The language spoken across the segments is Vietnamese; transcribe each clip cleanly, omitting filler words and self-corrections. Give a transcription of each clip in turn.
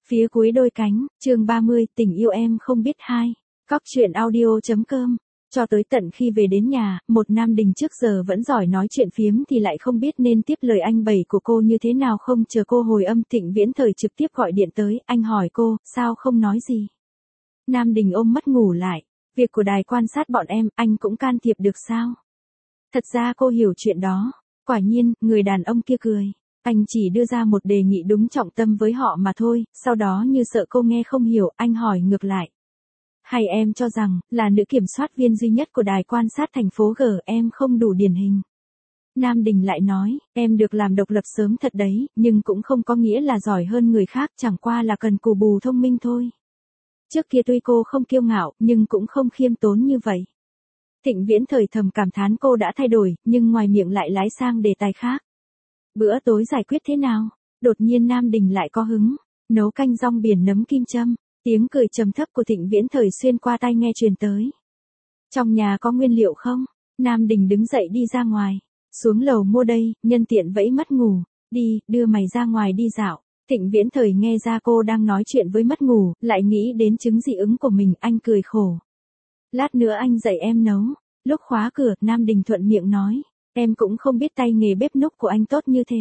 Phía cuối đôi cánh, chương 30, tình yêu em không biết hai. Cóc truyện audio.com. Cho tới tận khi về đến nhà, một Nam Đình trước giờ vẫn giỏi nói chuyện phiếm thì lại không biết nên tiếp lời anh bày của cô như thế nào. Không chờ cô hồi âm, Thịnh Viễn Thời trực tiếp gọi điện tới, anh hỏi cô, sao không nói gì. Nam Đình ôm mắt ngủ lại, việc của đài quan sát bọn em, anh cũng can thiệp được sao? Thật ra cô hiểu chuyện đó. Quả nhiên, người đàn ông kia cười. Anh chỉ đưa ra một đề nghị đúng trọng tâm với họ mà thôi, sau đó như sợ cô nghe không hiểu, anh hỏi ngược lại. Hay em cho rằng, là nữ kiểm soát viên duy nhất của đài quan sát thành phố G em không đủ điển hình? Nam Đình lại nói, em được làm độc lập sớm thật đấy, nhưng cũng không có nghĩa là giỏi hơn người khác, chẳng qua là cần cù bù thông minh thôi. Trước kia tuy cô không kiêu ngạo, nhưng cũng không khiêm tốn như vậy. Thịnh Viễn Thời thầm cảm thán cô đã thay đổi, nhưng ngoài miệng lại lái sang đề tài khác. Bữa tối giải quyết thế nào? Đột nhiên Nam Đình lại có hứng. Nấu canh rong biển nấm kim châm. Tiếng cười trầm thấp của Thịnh Viễn Thời xuyên qua tai nghe truyền tới. Trong nhà có nguyên liệu không? Nam Đình đứng dậy đi ra ngoài. Xuống lầu mua đây, nhân tiện vẫy mất ngủ. Đi, đưa mày ra ngoài đi dạo. Thịnh Viễn Thời nghe ra cô đang nói chuyện với mất ngủ, lại nghĩ đến chứng dị ứng của mình, anh cười khổ. Lát nữa anh dạy em nấu. Lúc khóa cửa, Nam Đình thuận miệng nói. Em cũng không biết tay nghề bếp núc của anh tốt như thế.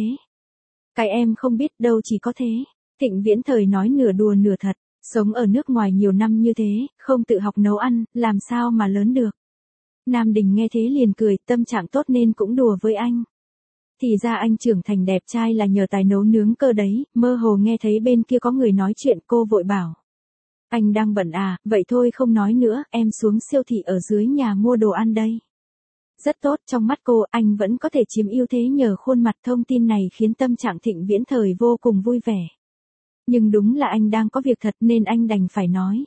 Cái em không biết đâu chỉ có thế. Thịnh Viễn Thời nói nửa đùa nửa thật. Sống ở nước ngoài nhiều năm như thế, không tự học nấu ăn, làm sao mà lớn được. Nam Đình nghe thế liền cười, tâm trạng tốt nên cũng đùa với anh. Thì ra anh trưởng thành đẹp trai là nhờ tài nấu nướng cơ đấy, mơ hồ nghe thấy bên kia có người nói chuyện, cô vội bảo. Anh đang bận à, vậy thôi không nói nữa, em xuống siêu thị ở dưới nhà mua đồ ăn đây. Rất tốt, trong mắt cô, anh vẫn có thể chiếm ưu thế nhờ khuôn mặt. Thông tin này khiến tâm trạng Thịnh Viễn Thời vô cùng vui vẻ. Nhưng đúng là anh đang có việc thật nên anh đành phải nói.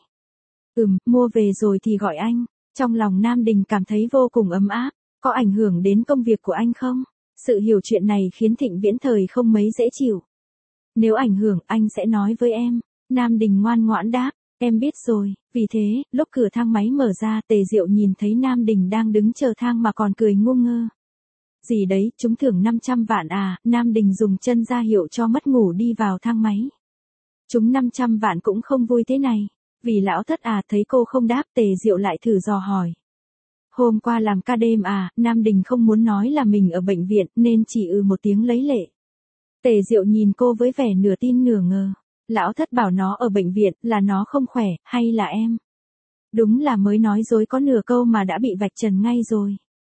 Mua về rồi thì gọi anh. Trong lòng Nam Đình cảm thấy vô cùng ấm áp. Có ảnh hưởng đến công việc của anh không? Sự hiểu chuyện này khiến Thịnh Viễn Thời không mấy dễ chịu. Nếu ảnh hưởng, anh sẽ nói với em. Nam Đình ngoan ngoãn đáp. Em biết rồi, vì thế, lúc cửa thang máy mở ra, Tề Diệu nhìn thấy Nam Đình đang đứng chờ thang mà còn cười ngu ngơ. Gì đấy, trúng thưởng 500 vạn à, Nam Đình dùng chân ra hiệu cho mất ngủ đi vào thang máy. Trúng 500 vạn cũng không vui thế này. Vì lão thất à, thấy cô không đáp, Tề Diệu lại thử dò hỏi. Hôm qua làm ca đêm à, Nam Đình không muốn nói là mình ở bệnh viện nên chỉ một tiếng lấy lệ. Tề Diệu nhìn cô với vẻ nửa tin nửa ngờ. Lão thất bảo nó ở bệnh viện, là nó không khỏe, hay là em? Đúng là mới nói dối có nửa câu mà đã bị vạch trần ngay rồi.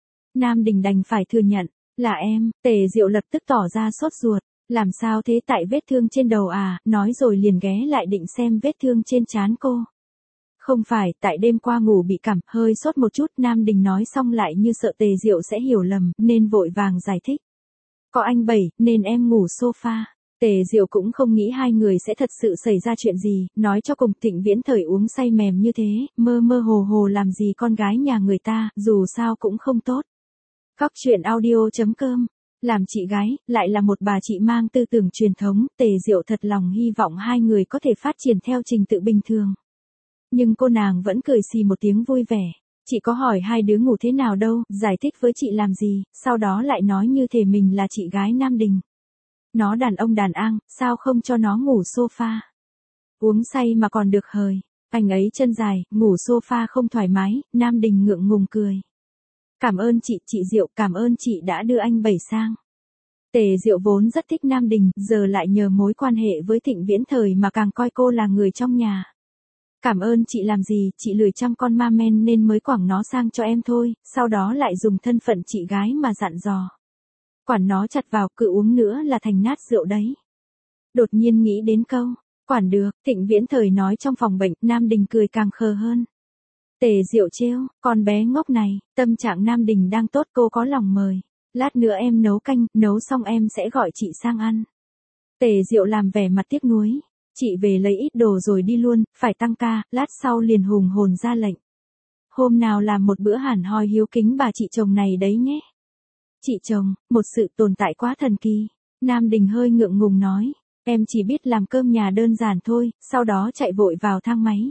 Nam Đình đành phải thừa nhận, là em. Tề Diệu lập tức tỏ ra sốt ruột. Làm sao thế, tại vết thương trên đầu à, nói rồi liền ghé lại định xem vết thương trên trán cô. Không phải, tại đêm qua ngủ bị cảm, hơi sốt một chút. Nam Đình nói xong lại như sợ Tề Diệu sẽ hiểu lầm, nên vội vàng giải thích. Có anh Bảy, nên em ngủ sofa. Tề Diệu cũng không nghĩ hai người sẽ thật sự xảy ra chuyện gì, nói cho cùng Thịnh Viễn Thời uống say mềm như thế, mơ mơ hồ hồ làm gì con gái nhà người ta, dù sao cũng không tốt. Cóc truyện audio.com. Làm chị gái, lại là một bà chị mang tư tưởng truyền thống, Tề Diệu thật lòng hy vọng hai người có thể phát triển theo trình tự bình thường. Nhưng cô nàng vẫn cười xì một tiếng vui vẻ. Chị có hỏi hai đứa ngủ thế nào đâu, giải thích với chị làm gì, sau đó lại nói như thể mình là chị gái Nam Đình. Nó đàn ông đàn an, sao không cho nó ngủ sofa? Uống say mà còn được hời. Anh ấy chân dài, ngủ sofa không thoải mái, Nam Đình ngượng ngùng cười. Cảm ơn chị Diệu, cảm ơn chị đã đưa anh Bảy sang. Tề Diệu vốn rất thích Nam Đình, giờ lại nhờ mối quan hệ với Thịnh Viễn Thời mà càng coi cô là người trong nhà. Cảm ơn chị làm gì, chị lười chăm con ma men nên mới quẳng nó sang cho em thôi, sau đó lại dùng thân phận chị gái mà dặn dò. Quản nó chặt vào, cứ uống nữa là thành nát rượu đấy. Đột nhiên nghĩ đến câu, quản được, Thịnh Viễn Thời nói trong phòng bệnh, Nam Đình cười càng khờ hơn. Tề Diệu trêu, con bé ngốc này, tâm trạng Nam Đình đang tốt, cô có lòng mời. Lát nữa em nấu canh, nấu xong em sẽ gọi chị sang ăn. Tề Diệu làm vẻ mặt tiếc nuối. Chị về lấy ít đồ rồi đi luôn, phải tăng ca, lát sau liền hùng hồn ra lệnh. Hôm nào làm một bữa hẳn hoi hiếu kính bà chị chồng này đấy nhé. Chị chồng, một sự tồn tại quá thần kỳ. Nam Đình hơi ngượng ngùng nói, em chỉ biết làm cơm nhà đơn giản thôi, sau đó chạy vội vào thang máy.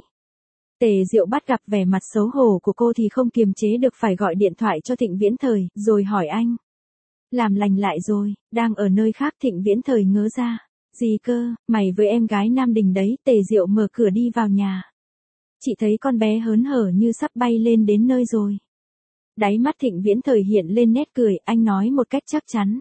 Tề Diệu bắt gặp vẻ mặt xấu hổ của cô thì không kiềm chế được phải gọi điện thoại cho Thịnh Viễn Thời, rồi hỏi anh. Làm lành lại rồi, đang ở nơi khác. Thịnh Viễn Thời ngớ ra. Gì cơ, mày với em gái Nam Đình đấy, Tề Diệu mở cửa đi vào nhà. Chị thấy con bé hớn hở như sắp bay lên đến nơi rồi. Đáy mắt Thịnh Viễn Thời hiện lên nét cười, anh nói một cách chắc chắn.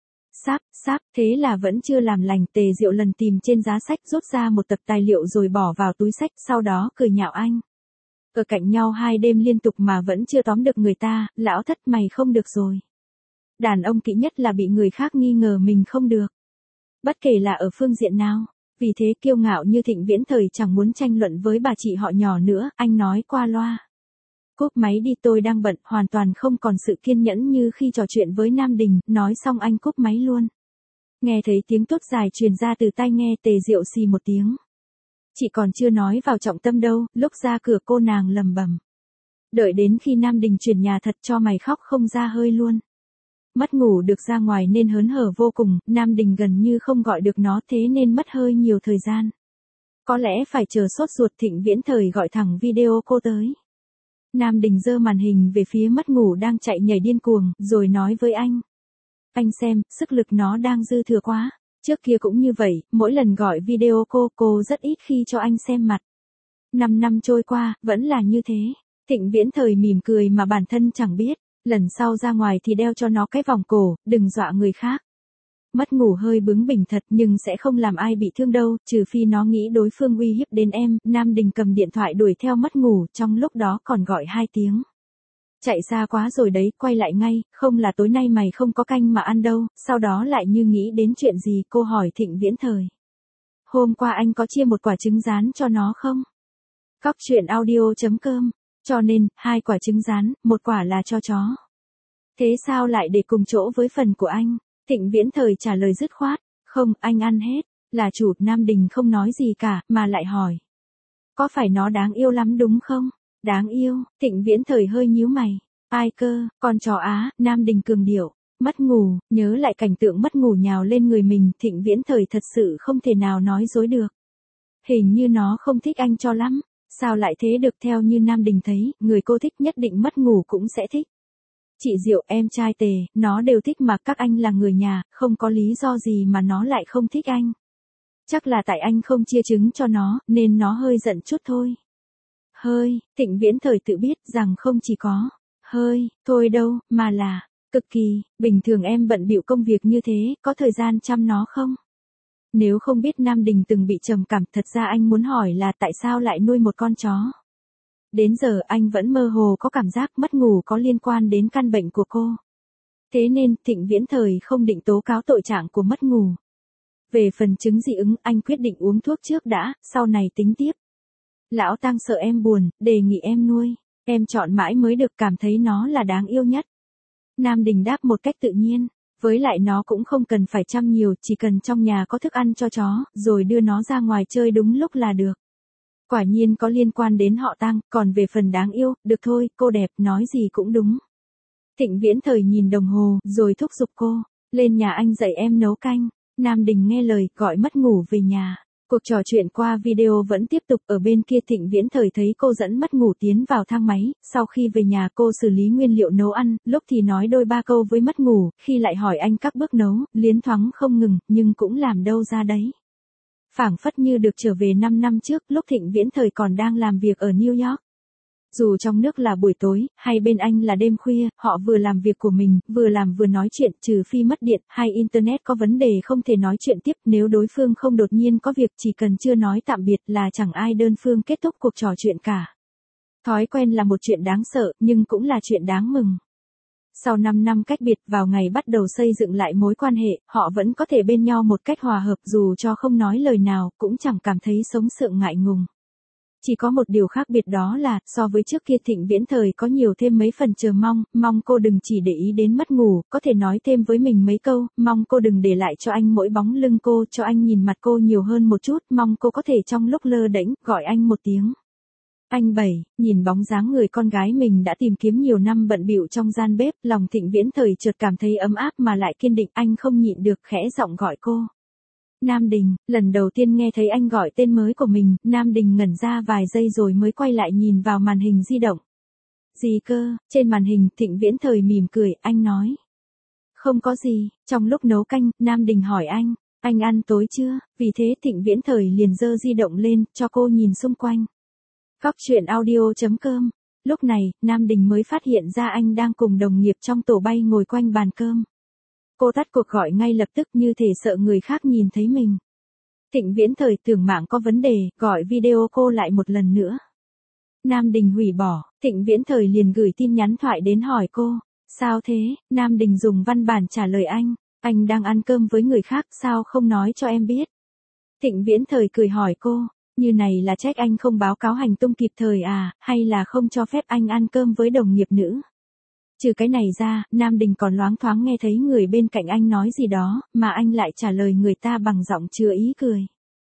Sắp, thế là vẫn chưa làm lành. Tề Diệu lần tìm trên giá sách rút ra một tập tài liệu rồi bỏ vào túi sách, sau đó cười nhạo anh. Ở cạnh nhau 2 đêm liên tục mà vẫn chưa tóm được người ta, lão thất mày không được rồi. Đàn ông kỹ nhất là bị người khác nghi ngờ mình không được. Bất kể là ở phương diện nào. Vì thế kiêu ngạo như Thịnh Viễn Thời chẳng muốn tranh luận với bà chị họ nhỏ nữa, anh nói qua loa. Cúp máy đi, tôi đang bận, hoàn toàn không còn sự kiên nhẫn như khi trò chuyện với Nam Đình, nói xong anh cúp máy luôn. Nghe thấy tiếng tốt dài truyền ra từ tai nghe, Tề Diệu xì một tiếng. Chị còn chưa nói vào trọng tâm đâu, lúc ra cửa cô nàng lầm bầm. Đợi đến khi Nam Đình chuyển nhà thật cho mày khóc không ra hơi luôn. Mất ngủ được ra ngoài nên hớn hở vô cùng, Nam Đình gần như không gọi được nó thế nên mất hơi nhiều thời gian. Có lẽ phải chờ sốt ruột, Thịnh Viễn Thời gọi thẳng video cô tới. Nam Đình giơ màn hình về phía mất ngủ đang chạy nhảy điên cuồng, rồi nói với anh. Anh xem, sức lực nó đang dư thừa quá. Trước kia cũng như vậy, mỗi lần gọi video cô rất ít khi cho anh xem mặt. 5 năm trôi qua, vẫn là như thế. Thịnh Viễn Thời mỉm cười mà bản thân chẳng biết. Lần sau ra ngoài thì đeo cho nó cái vòng cổ, đừng dọa người khác. Mất ngủ hơi bướng bỉnh thật nhưng sẽ không làm ai bị thương đâu, trừ phi nó nghĩ đối phương uy hiếp đến em. Nam Đình cầm điện thoại đuổi theo mất ngủ, trong lúc đó còn gọi 2 tiếng. Chạy xa quá rồi đấy, quay lại ngay, không là tối nay mày không có canh mà ăn đâu. Sau đó lại như nghĩ đến chuyện gì, cô hỏi Thịnh Viễn Thời. Hôm qua anh có chia một quả trứng rán cho nó không? Cóc truyện audio.com. Cho nên, 2 quả trứng rán, 1 quả là cho chó. Thế sao lại để cùng chỗ với phần của anh? Thịnh Viễn Thời trả lời dứt khoát. Không, anh ăn hết. Là chủ. Nam Đình không nói gì cả, mà lại hỏi. Có phải nó đáng yêu lắm đúng không? Đáng yêu. Thịnh Viễn Thời hơi nhíu mày. Ai cơ, con chó á. Nam Đình cường điệu. Mất ngủ, nhớ lại cảnh tượng mất ngủ nhào lên người mình, Thịnh Viễn Thời thật sự không thể nào nói dối được. Hình như nó không thích anh cho lắm. Sao lại thế được? Theo như Nam Đình thấy, người cô thích nhất định mất ngủ cũng sẽ thích. Chị Diệu, em trai Tề, nó đều thích mà, các anh là người nhà, không có lý do gì mà nó lại không thích anh. Chắc là tại anh không chia trứng cho nó, nên nó hơi giận chút thôi. Hơi, Thịnh Viễn Thời tự biết rằng không chỉ có hơi, thôi đâu, mà là cực kỳ. Bình thường em bận bịu công việc như thế, có thời gian chăm nó không? Nếu không biết Nam Đình từng bị trầm cảm, thật ra anh muốn hỏi là tại sao lại nuôi một con chó. Đến giờ anh vẫn mơ hồ có cảm giác mất ngủ có liên quan đến căn bệnh của cô. Thế nên, Thịnh Viễn Thời không định tố cáo tội trạng của mất ngủ. Về phần chứng dị ứng, anh quyết định uống thuốc trước đã, sau này tính tiếp. Lão Tăng sợ em buồn, đề nghị em nuôi. Em chọn mãi mới được, cảm thấy nó là đáng yêu nhất. Nam Đình đáp một cách tự nhiên. Với lại nó cũng không cần phải chăm nhiều, chỉ cần trong nhà có thức ăn cho chó, rồi đưa nó ra ngoài chơi đúng lúc là được. Quả nhiên có liên quan đến họ Tăng, còn về phần đáng yêu, được thôi, cô đẹp, nói gì cũng đúng. Thịnh Viễn Thời nhìn đồng hồ, rồi thúc giục cô, lên nhà anh dạy em nấu canh. Nam Đình nghe lời, gọi mất ngủ về nhà. Cuộc trò chuyện qua video vẫn tiếp tục, ở bên kia Thịnh Viễn Thời thấy cô dẫn mất ngủ tiến vào thang máy, sau khi về nhà cô xử lý nguyên liệu nấu ăn, lúc thì nói đôi ba câu với mất ngủ, khi lại hỏi anh các bước nấu, liến thoáng không ngừng, nhưng cũng làm đâu ra đấy. Phảng phất như được trở về 5 năm trước, lúc Thịnh Viễn Thời còn đang làm việc ở New York. Dù trong nước là buổi tối, hay bên anh là đêm khuya, họ vừa làm việc của mình, vừa làm vừa nói chuyện, trừ phi mất điện, hay internet có vấn đề không thể nói chuyện tiếp, nếu đối phương không đột nhiên có việc, chỉ cần chưa nói tạm biệt là chẳng ai đơn phương kết thúc cuộc trò chuyện cả. Thói quen là một chuyện đáng sợ, nhưng cũng là chuyện đáng mừng. Sau 5 năm cách biệt, vào ngày bắt đầu xây dựng lại mối quan hệ, họ vẫn có thể bên nhau một cách hòa hợp, dù cho không nói lời nào, cũng chẳng cảm thấy sống sượng ngại ngùng. Chỉ có một điều khác biệt, đó là, so với trước kia Thịnh Viễn Thời có nhiều thêm mấy phần chờ mong cô đừng chỉ để ý đến mất ngủ, có thể nói thêm với mình mấy câu, mong cô đừng để lại cho anh mỗi bóng lưng cô, cho anh nhìn mặt cô nhiều hơn một chút, mong cô có thể trong lúc lơ đễnh, gọi anh một tiếng. Anh Bảy, nhìn bóng dáng người con gái mình đã tìm kiếm nhiều năm bận bịu trong gian bếp, lòng Thịnh Viễn Thời chợt cảm thấy ấm áp mà lại kiên định, anh không nhịn được khẽ giọng gọi cô. Nam Đình, lần đầu tiên nghe thấy anh gọi tên mới của mình, Nam Đình ngẩn ra vài giây rồi mới quay lại nhìn vào màn hình di động. Gì cơ? Trên màn hình, Thịnh Viễn Thời mỉm cười, anh nói. Không có gì. Trong lúc nấu canh, Nam Đình hỏi anh, Anh ăn tối chưa? Vì thế Thịnh Viễn Thời liền giơ di động lên, cho cô nhìn xung quanh. Cóc truyện audio.com. Lúc này, Nam Đình mới phát hiện ra anh đang cùng đồng nghiệp trong tổ bay ngồi quanh bàn cơm. Cô tắt cuộc gọi ngay lập tức như thể sợ người khác nhìn thấy mình. Thịnh Viễn Thời tưởng mạng có vấn đề, gọi video cô lại một lần nữa. Nam Đình hủy bỏ, Thịnh Viễn Thời liền gửi tin nhắn thoại đến hỏi cô. Sao thế? Nam Đình dùng văn bản trả lời anh đang ăn cơm với người khác sao không nói cho em biết. Thịnh Viễn Thời cười hỏi cô, như này là trách anh không báo cáo hành tung kịp thời à, hay là không cho phép anh ăn cơm với đồng nghiệp nữ? Trừ cái này ra, Nam Đình còn loáng thoáng nghe thấy người bên cạnh anh nói gì đó, mà anh lại trả lời người ta bằng giọng chứa ý cười.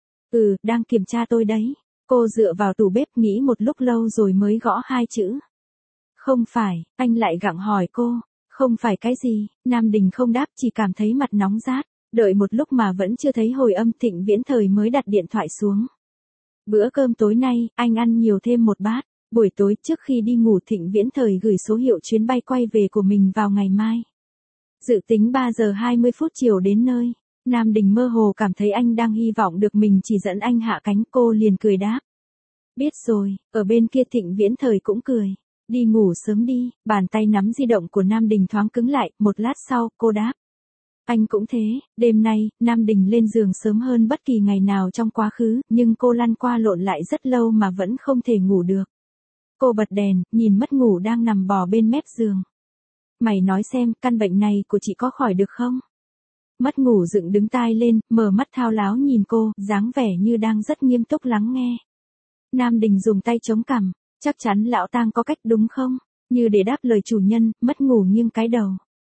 Đang kiểm tra tôi đấy. Cô dựa vào tủ bếp nghĩ một lúc lâu rồi mới gõ hai chữ. Không phải, anh lại gặng hỏi cô. Không phải cái gì? Nam Đình không đáp, chỉ cảm thấy mặt nóng rát. Đợi một lúc mà vẫn chưa thấy hồi âm, Thịnh Viễn Thời mới đặt điện thoại xuống. Bữa cơm tối nay, anh ăn nhiều thêm một bát. Buổi tối trước khi đi ngủ Thịnh Viễn Thời gửi số hiệu chuyến bay quay về của mình vào ngày mai. Dự tính 3 giờ 20 phút chiều đến nơi. Nam Đình mơ hồ cảm thấy anh đang hy vọng được mình chỉ dẫn anh hạ cánh, cô liền cười đáp. Biết rồi, ở bên kia Thịnh Viễn Thời cũng cười. Đi ngủ sớm đi, bàn tay nắm di động của Nam Đình thoáng cứng lại, một lát sau, cô đáp. Anh cũng thế, đêm nay, Nam Đình lên giường sớm hơn bất kỳ ngày nào trong quá khứ, nhưng cô lăn qua lộn lại rất lâu mà vẫn không thể ngủ được. Cô bật đèn, nhìn mất ngủ đang nằm bò bên mép giường. Mày nói xem, căn bệnh này của chị có khỏi được không? Mất ngủ dựng đứng tai lên, mở mắt thao láo nhìn cô, dáng vẻ như đang rất nghiêm túc lắng nghe. Nam Đình dùng tay chống cằm, chắc chắn lão tang có cách đúng không? Như để đáp lời chủ nhân, mất ngủ nghiêng cái đầu.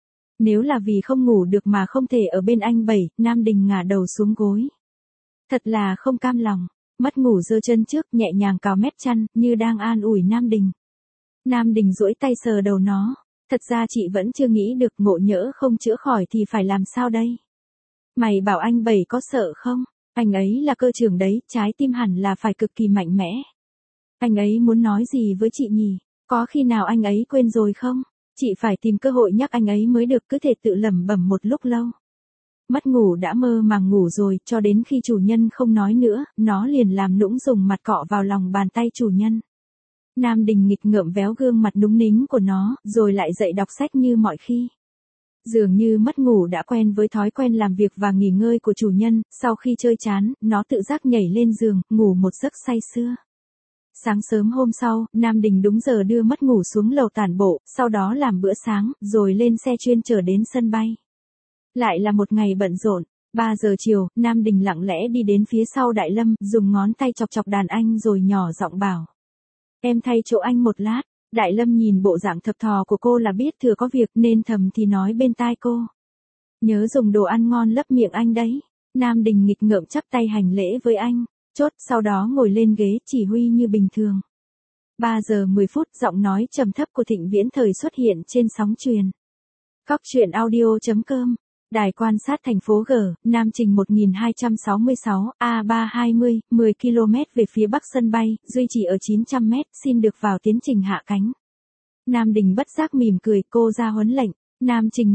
Nếu là vì không ngủ được mà không thể ở bên anh Bảy, Nam Đình ngả đầu xuống gối. Thật là không cam lòng, mất ngủ giơ chân trước nhẹ nhàng cào mép chăn, như đang an ủi Nam Đình. Nam Đình duỗi tay sờ đầu nó. Thật ra chị vẫn chưa nghĩ được, ngộ nhỡ không chữa khỏi thì phải làm sao đây? Mày bảo anh Bảy có sợ không? Anh ấy là cơ trưởng đấy, trái tim hẳn là phải cực kỳ mạnh mẽ. Anh ấy muốn nói gì với chị nhỉ? Có khi nào anh ấy quên rồi không? Chị phải tìm cơ hội nhắc anh ấy mới được, cứ thể tự lẩm bẩm một lúc lâu. Mất ngủ đã mơ màng ngủ rồi, cho đến khi chủ nhân không nói nữa, nó liền làm nũng dùng mặt cọ vào lòng bàn tay chủ nhân. Nam Đình nghịch ngợm véo gương mặt núng nính của nó, rồi lại dậy đọc sách như mọi khi. Dường như mất ngủ đã quen với thói quen làm việc và nghỉ ngơi của chủ nhân, sau khi chơi chán, nó tự giác nhảy lên giường, ngủ một giấc say sưa. Sáng sớm hôm sau, Nam Đình đúng giờ đưa mất ngủ xuống lầu tản bộ, sau đó làm bữa sáng, rồi lên xe chuyên chở đến sân bay. Lại là một ngày bận rộn. 3 giờ chiều, Nam Đình lặng lẽ đi đến phía sau Đại Lâm, dùng ngón tay chọc chọc đàn anh rồi nhỏ giọng bảo. Em thay chỗ anh một lát. Đại Lâm nhìn bộ dạng thập thò của cô là biết thừa có việc nên thầm thì nói bên tai cô. Nhớ dùng đồ ăn ngon lấp miệng anh đấy. Nam Đình nghịch ngợm chắp tay hành lễ với anh. Chốt, sau đó ngồi lên ghế chỉ huy như bình thường. 3 giờ 10 phút, giọng nói trầm thấp của Thịnh Viễn Thời xuất hiện trên sóng truyền. Cóc truyện audio.com. Đài quan sát thành phố G, Nam Trình 1266, A320, 10 km về phía bắc sân bay, duy trì ở 900 m, xin được vào tiến trình hạ cánh. Nam Đình bất giác mỉm cười, cô ra huấn lệnh. Nam Trình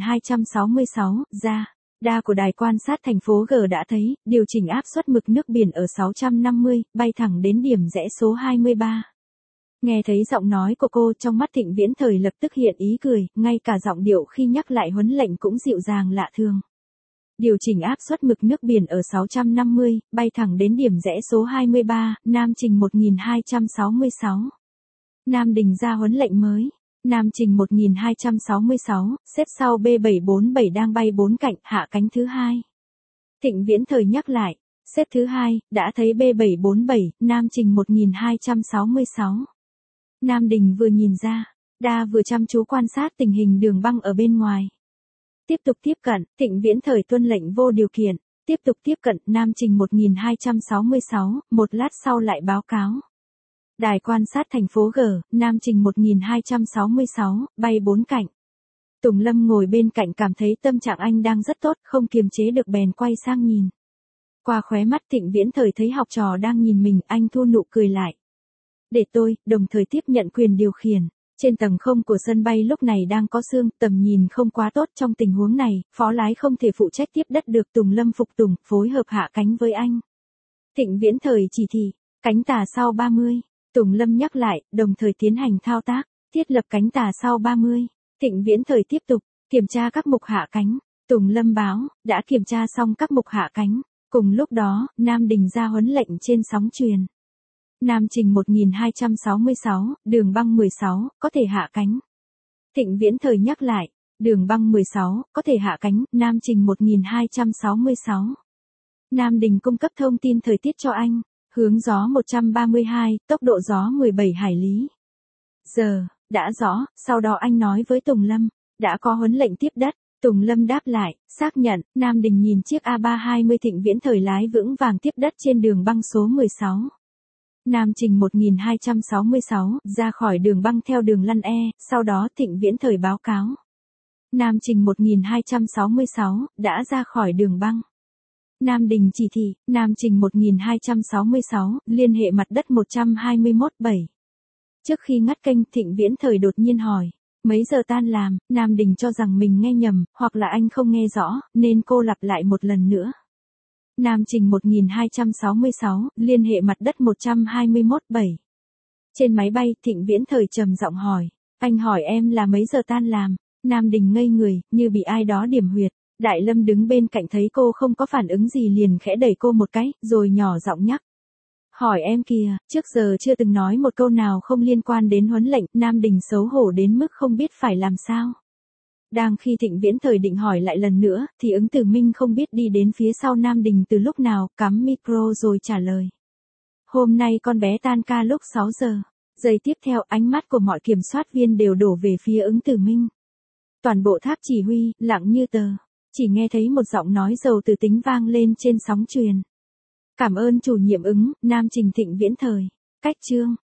1266, ra. Đa của đài quan sát thành phố G đã thấy, điều chỉnh áp suất mực nước biển ở 650, bay thẳng đến điểm rẽ số 23. Nghe thấy giọng nói của cô, trong mắt Thịnh Viễn Thời lập tức hiện ý cười, ngay cả giọng điệu khi nhắc lại huấn lệnh cũng dịu dàng lạ thường. Điều chỉnh áp suất mực nước biển ở 650, bay thẳng đến điểm rẽ số 23, Nam Trình 1266. Nam Đình ra huấn lệnh mới. Nam Trình 1266, xếp sau B747 đang bay 4 cạnh, hạ cánh thứ 2. Thịnh Viễn Thời nhắc lại, xếp thứ 2, đã thấy B747, Nam Trình 1266. Nam Đình vừa nhìn ra, Đa vừa chăm chú quan sát tình hình đường băng ở bên ngoài. Tiếp tục tiếp cận, Thịnh Viễn Thời tuân lệnh vô điều kiện, tiếp tục tiếp cận, Nam Trình 1266, một lát sau lại báo cáo. Đài quan sát thành phố G, Nam Trình 1266, bay 4 cạnh. Tùng Lâm ngồi bên cạnh cảm thấy tâm trạng anh đang rất tốt, không kiềm chế được bèn quay sang nhìn. Qua khóe mắt Thịnh Viễn Thời thấy học trò đang nhìn mình, anh thu nụ cười lại. Để tôi, đồng thời tiếp nhận quyền điều khiển. Trên tầng không của sân bay lúc này đang có sương, tầm nhìn không quá tốt. Trong tình huống này, phó lái không thể phụ trách tiếp đất được. Tùng Lâm phục tùng, phối hợp hạ cánh với anh. Thịnh Viễn Thời chỉ thị, cánh tà sau 30. Tùng Lâm nhắc lại, đồng thời tiến hành thao tác, thiết lập cánh tà sau 30. Thịnh Viễn Thời tiếp tục, kiểm tra các mục hạ cánh. Tùng Lâm báo, đã kiểm tra xong các mục hạ cánh. Cùng lúc đó, Nam Đình ra huấn lệnh trên sóng truyền. Nam Trình 1266, đường băng 16, có thể hạ cánh. Thịnh Viễn Thời nhắc lại, đường băng 16, có thể hạ cánh, Nam Trình 1266. Nam Đình cung cấp thông tin thời tiết cho anh, hướng gió 132, tốc độ gió 17 hải lý. Giờ, đã rõ, sau đó anh nói với Tùng Lâm, đã có huấn lệnh tiếp đất. Tùng Lâm đáp lại, xác nhận. Nam Đình nhìn chiếc A320 Thịnh Viễn Thời lái vững vàng tiếp đất trên đường băng số 16. Nam Trình 1266, ra khỏi đường băng theo đường lăn E, sau đó Thịnh Viễn Thời báo cáo. Nam Trình 1266, đã ra khỏi đường băng. Nam Đình chỉ thị, Nam Trình 1266, liên hệ mặt đất 121.7. Trước khi ngắt kênh, Thịnh Viễn Thời đột nhiên hỏi, mấy giờ tan làm? Nam Đình cho rằng mình nghe nhầm, hoặc là anh không nghe rõ, nên cô lặp lại một lần nữa. Nam Trình 1266, liên hệ mặt đất 121.7. Trên máy bay, Thịnh Viễn Thời trầm giọng hỏi, anh hỏi em là mấy giờ tan làm? Nam Đình ngây người, như bị ai đó điểm huyệt. Đại Lâm đứng bên cạnh thấy cô không có phản ứng gì liền khẽ đẩy cô một cái, rồi nhỏ giọng nhắc. Hỏi em kìa, trước giờ chưa từng nói một câu nào không liên quan đến huấn lệnh. Nam Đình xấu hổ đến mức không biết phải làm sao. Đang khi Thịnh Viễn Thời định hỏi lại lần nữa, thì Ứng Tử Minh không biết đi đến phía sau Nam Đình từ lúc nào, cắm micro rồi trả lời. Hôm nay con bé tan ca lúc 6 giờ. Giây tiếp theo, ánh mắt của mọi kiểm soát viên đều đổ về phía Ứng Tử Minh. Toàn bộ tháp chỉ huy, lặng như tờ. Chỉ nghe thấy một giọng nói giàu từ tính vang lên trên sóng truyền. Cảm ơn chủ nhiệm Ứng, Nam Trình Thịnh Viễn Thời. Cách chương.